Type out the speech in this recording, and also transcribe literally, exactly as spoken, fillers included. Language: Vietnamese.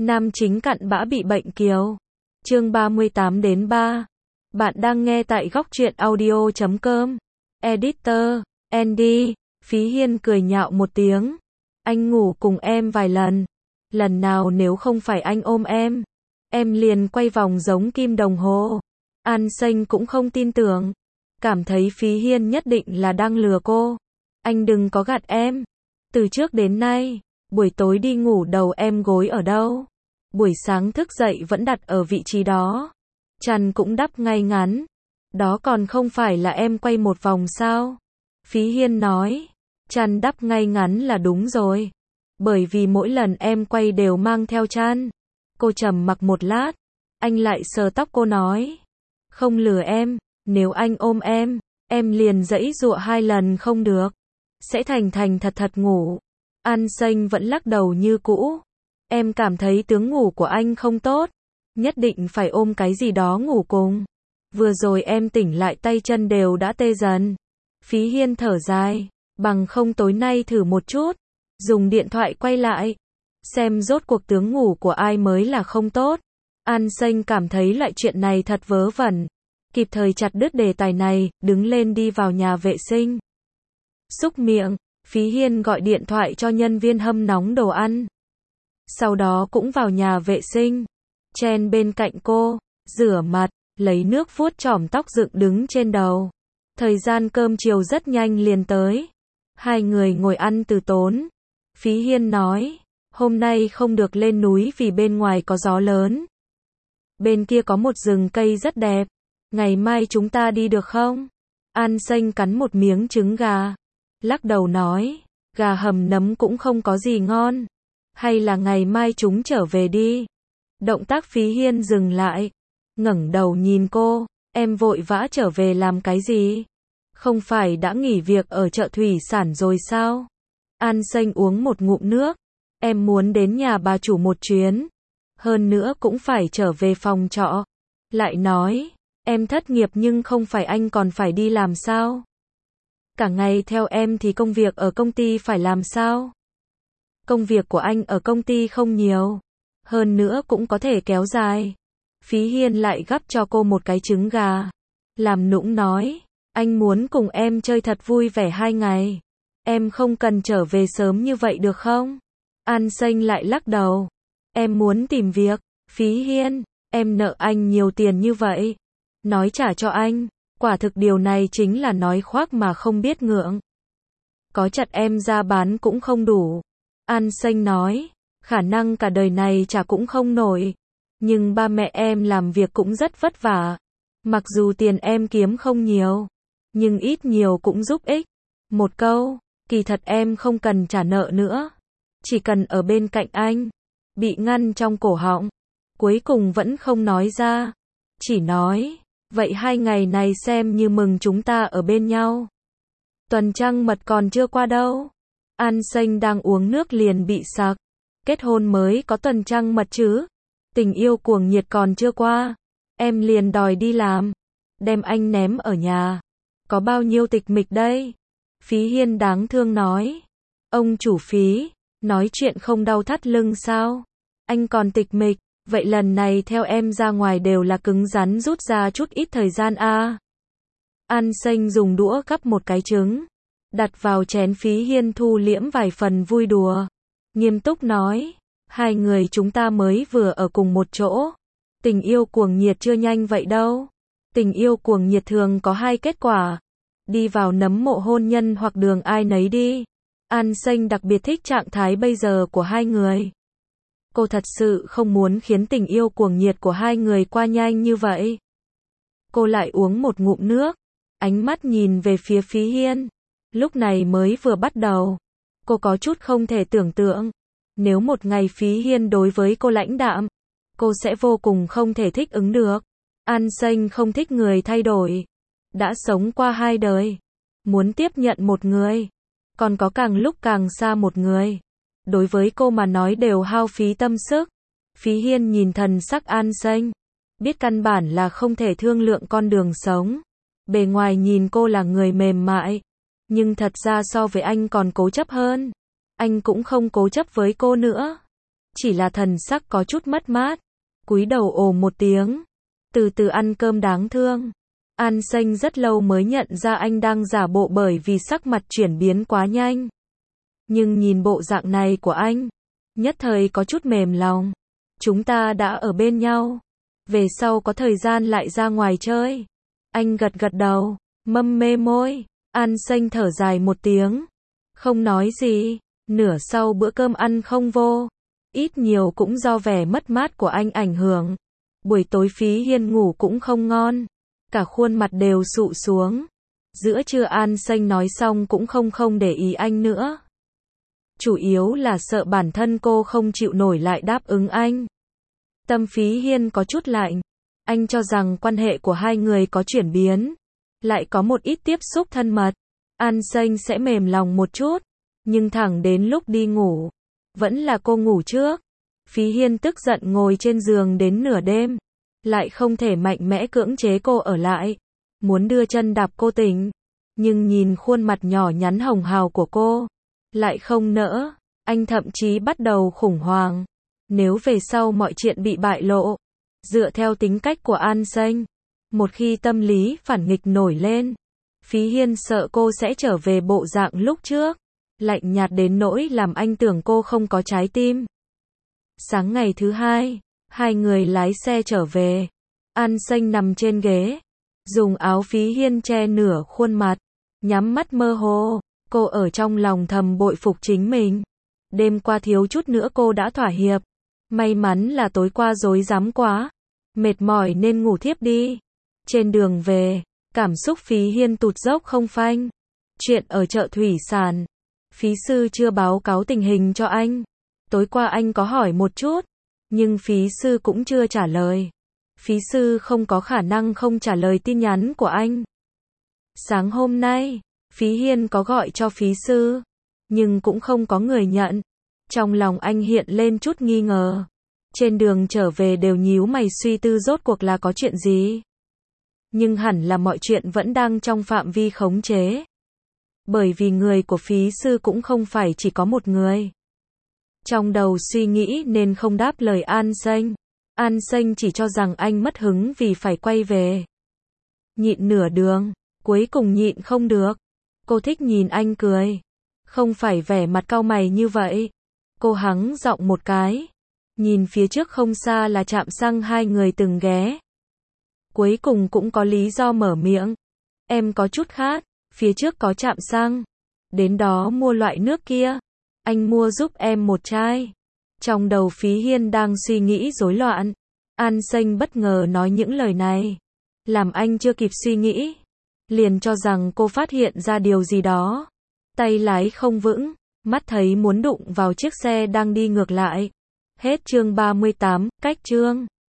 Nam chính cặn bã bị bệnh kiều. Chương ba mươi tám đến ba. Bạn đang nghe tại góc truyện audio chấm com. Editor, Andy. Phí Hiên cười nhạo một tiếng. Anh ngủ cùng em vài lần. Lần nào nếu không phải anh ôm em, em liền quay vòng giống kim đồng hồ. An Xanh cũng không tin tưởng. Cảm thấy Phí Hiên nhất định là đang lừa cô. Anh đừng có gạt em. Từ trước đến nay, buổi tối đi ngủ đầu em gối ở đâu? Buổi sáng thức dậy vẫn đặt ở vị trí đó. Chăn cũng đắp ngay ngắn. Đó còn không phải là em quay một vòng sao? Phí Hiên nói. Chăn đắp ngay ngắn là đúng rồi. Bởi vì mỗi lần em quay đều mang theo chăn. Cô trầm mặc một lát. Anh lại sờ tóc cô nói. Không lừa em. Nếu anh ôm em, em liền giãy giụa hai lần không được. Sẽ thành thành thật thật ngủ. An Xanh vẫn lắc đầu như cũ. Em cảm thấy tướng ngủ của anh không tốt. Nhất định phải ôm cái gì đó ngủ cùng. Vừa rồi em tỉnh lại tay chân đều đã tê dần. Phí Hiên thở dài. Bằng không tối nay thử một chút. Dùng điện thoại quay lại. Xem rốt cuộc tướng ngủ của ai mới là không tốt. An Xanh cảm thấy loại chuyện này thật vớ vẩn. Kịp thời chặt đứt đề tài này, đứng lên đi vào nhà vệ sinh. Xúc miệng, Phí Hiên gọi điện thoại cho nhân viên hâm nóng đồ ăn. Sau đó cũng vào nhà vệ sinh. Chen bên cạnh cô, rửa mặt, lấy nước vuốt chỏm tóc dựng đứng trên đầu. Thời gian cơm chiều rất nhanh liền tới. Hai người ngồi ăn từ tốn. Phí Hiên nói, hôm nay không được lên núi vì bên ngoài có gió lớn. Bên kia có một rừng cây rất đẹp. Ngày mai chúng ta đi được không? An Xanh cắn một miếng trứng gà. Lắc đầu nói, gà hầm nấm cũng không có gì ngon. Hay là ngày mai chúng trở về đi. Động tác Phí Hiên dừng lại. Ngẩng đầu nhìn cô, em vội vã trở về làm cái gì? Không phải đã nghỉ việc ở chợ thủy sản rồi sao? An Xanh uống một ngụm nước. Em muốn đến nhà bà chủ một chuyến. Hơn nữa cũng phải trở về phòng trọ. Lại nói, em thất nghiệp nhưng không phải anh còn phải đi làm sao? Cả ngày theo em thì công việc ở công ty phải làm sao? Công việc của anh ở công ty không nhiều. Hơn nữa cũng có thể kéo dài. Phí Hiên lại gắp cho cô một cái trứng gà. Làm nũng nói, anh muốn cùng em chơi thật vui vẻ hai ngày. Em không cần trở về sớm như vậy được không? An Xanh lại lắc đầu. Em muốn tìm việc. Phí Hiên, em nợ anh nhiều tiền như vậy. Nói trả cho anh. Quả thực điều này chính là nói khoác mà không biết ngượng. Có chặt em ra bán cũng không đủ. An Xanh nói, khả năng cả đời này trả cũng không nổi. Nhưng ba mẹ em làm việc cũng rất vất vả. Mặc dù tiền em kiếm không nhiều, nhưng ít nhiều cũng giúp ích. Một câu, kỳ thật em không cần trả nợ nữa. Chỉ cần ở bên cạnh anh. Bị ngăn trong cổ họng. Cuối cùng vẫn không nói ra. Chỉ nói, vậy hai ngày này xem như mừng chúng ta ở bên nhau. Tuần trăng mật còn chưa qua đâu. An Xanh đang uống nước liền bị sặc. Kết hôn mới có tuần trăng mật chứ. Tình yêu cuồng nhiệt còn chưa qua. Em liền đòi đi làm. Đem anh ném ở nhà. Có bao nhiêu tịch mịch đây? Phí Hiên đáng thương nói. Ông chủ Phí, nói chuyện không đau thắt lưng sao? Anh còn tịch mịch. Vậy lần này theo em ra ngoài đều là cứng rắn rút ra chút ít thời gian a. À. An Xanh dùng đũa gắp một cái trứng. Đặt vào chén. Phí Hiên thu liễm vài phần vui đùa. Nghiêm túc nói. Hai người chúng ta mới vừa ở cùng một chỗ. Tình yêu cuồng nhiệt chưa nhanh vậy đâu. Tình yêu cuồng nhiệt thường có hai kết quả. Đi vào nấm mộ hôn nhân hoặc đường ai nấy đi. An Xanh đặc biệt thích trạng thái bây giờ của hai người. Cô thật sự không muốn khiến tình yêu cuồng nhiệt của hai người qua nhanh như vậy. Cô lại uống một ngụm nước. Ánh mắt nhìn về phía Phí Hiên. Lúc này mới vừa bắt đầu. Cô có chút không thể tưởng tượng. Nếu một ngày Phí Hiên đối với cô lãnh đạm, cô sẽ vô cùng không thể thích ứng được. An Xanh không thích người thay đổi. Đã sống qua hai đời. Muốn tiếp nhận một người. Còn có càng lúc càng xa một người. Đối với cô mà nói đều hao phí tâm sức. Phí Hiên nhìn thần sắc An Xanh. Biết căn bản là không thể thương lượng con đường sống. Bề ngoài nhìn cô là người mềm mại. Nhưng thật ra so với anh còn cố chấp hơn. Anh cũng không cố chấp với cô nữa. chỉ là thần sắc có chút mất mát, cúi đầu ồ một tiếng, từ từ ăn cơm đáng thương. An Xanh rất lâu mới nhận ra anh đang giả bộ bởi vì sắc mặt chuyển biến quá nhanh. Nhưng nhìn bộ dạng này của anh, nhất thời có chút mềm lòng. Chúng ta đã ở bên nhau, về sau có thời gian lại ra ngoài chơi. Anh gật gật đầu, mâm mê môi. An Xanh thở dài một tiếng, không nói gì. Nửa sau bữa cơm ăn không vô, ít nhiều cũng do vẻ mất mát của anh ảnh hưởng. Buổi tối Phí Hiên ngủ cũng không ngon, cả khuôn mặt đều sụ xuống. Giữa trưa An Xanh nói xong cũng không không để ý anh nữa. Chủ yếu là sợ bản thân cô không chịu nổi lại đáp ứng anh. Tâm Phí Hiên có chút lạnh, anh cho rằng quan hệ của hai người có chuyển biến, lại có một ít tiếp xúc thân mật, An Xanh sẽ mềm lòng một chút. Nhưng thẳng đến lúc đi ngủ, vẫn là cô ngủ trước. Phí Hiên tức giận ngồi trên giường đến nửa đêm, lại không thể mạnh mẽ cưỡng chế cô ở lại, muốn đưa chân đạp cô tỉnh. Nhưng nhìn khuôn mặt nhỏ nhắn hồng hào của cô, lại không nỡ. Anh thậm chí bắt đầu khủng hoảng, nếu về sau mọi chuyện bị bại lộ, dựa theo tính cách của An Xanh, một khi tâm lý phản nghịch nổi lên, Phí Hiên sợ cô sẽ trở về bộ dạng lúc trước, lạnh nhạt đến nỗi làm anh tưởng cô không có trái tim. Sáng ngày thứ hai, hai người lái xe trở về. An Xanh nằm trên ghế, dùng áo Phí Hiên che nửa khuôn mặt, nhắm mắt mơ hồ. Cô ở trong lòng thầm bội phục chính mình. Đêm qua thiếu chút nữa cô đã thỏa hiệp. May mắn là tối qua rối rắm quá, mệt mỏi nên ngủ thiếp đi. Trên đường về, cảm xúc Phí Hiên tụt dốc không phanh. Chuyện ở chợ thủy sản, Phí sư chưa báo cáo tình hình cho anh. Tối qua anh có hỏi một chút, nhưng Phí sư cũng chưa trả lời. Phí sư không có khả năng không trả lời tin nhắn của anh. Sáng hôm nay, Phí Hiên có gọi cho Phí sư, nhưng cũng không có người nhận. Trong lòng anh hiện lên chút nghi ngờ. Trên đường trở về đều nhíu mày suy tư rốt cuộc là có chuyện gì. Nhưng hẳn là mọi chuyện vẫn đang trong phạm vi khống chế. Bởi vì người của Phí sư cũng không phải chỉ có một người. Trong đầu suy nghĩ nên không đáp lời An Xanh. An Xanh chỉ cho rằng anh mất hứng vì phải quay về. Nhịn nửa đường, cuối cùng nhịn không được. Cô thích nhìn anh cười, không phải vẻ mặt cau mày như vậy. Cô hắng giọng một cái, nhìn phía trước không xa là trạm xăng hai người từng ghé. Cuối cùng cũng có lý do mở miệng. Em có chút khát, phía trước có trạm xăng, đến đó mua loại nước kia. Anh mua giúp em một chai. Trong đầu Phí Hiên đang suy nghĩ rối loạn. An Xanh bất ngờ nói những lời này, làm anh chưa kịp suy nghĩ, liền cho rằng cô phát hiện ra điều gì đó. Tay lái không vững, mắt thấy muốn đụng vào chiếc xe đang đi ngược lại. Hết chương ba mươi tám, cách chương.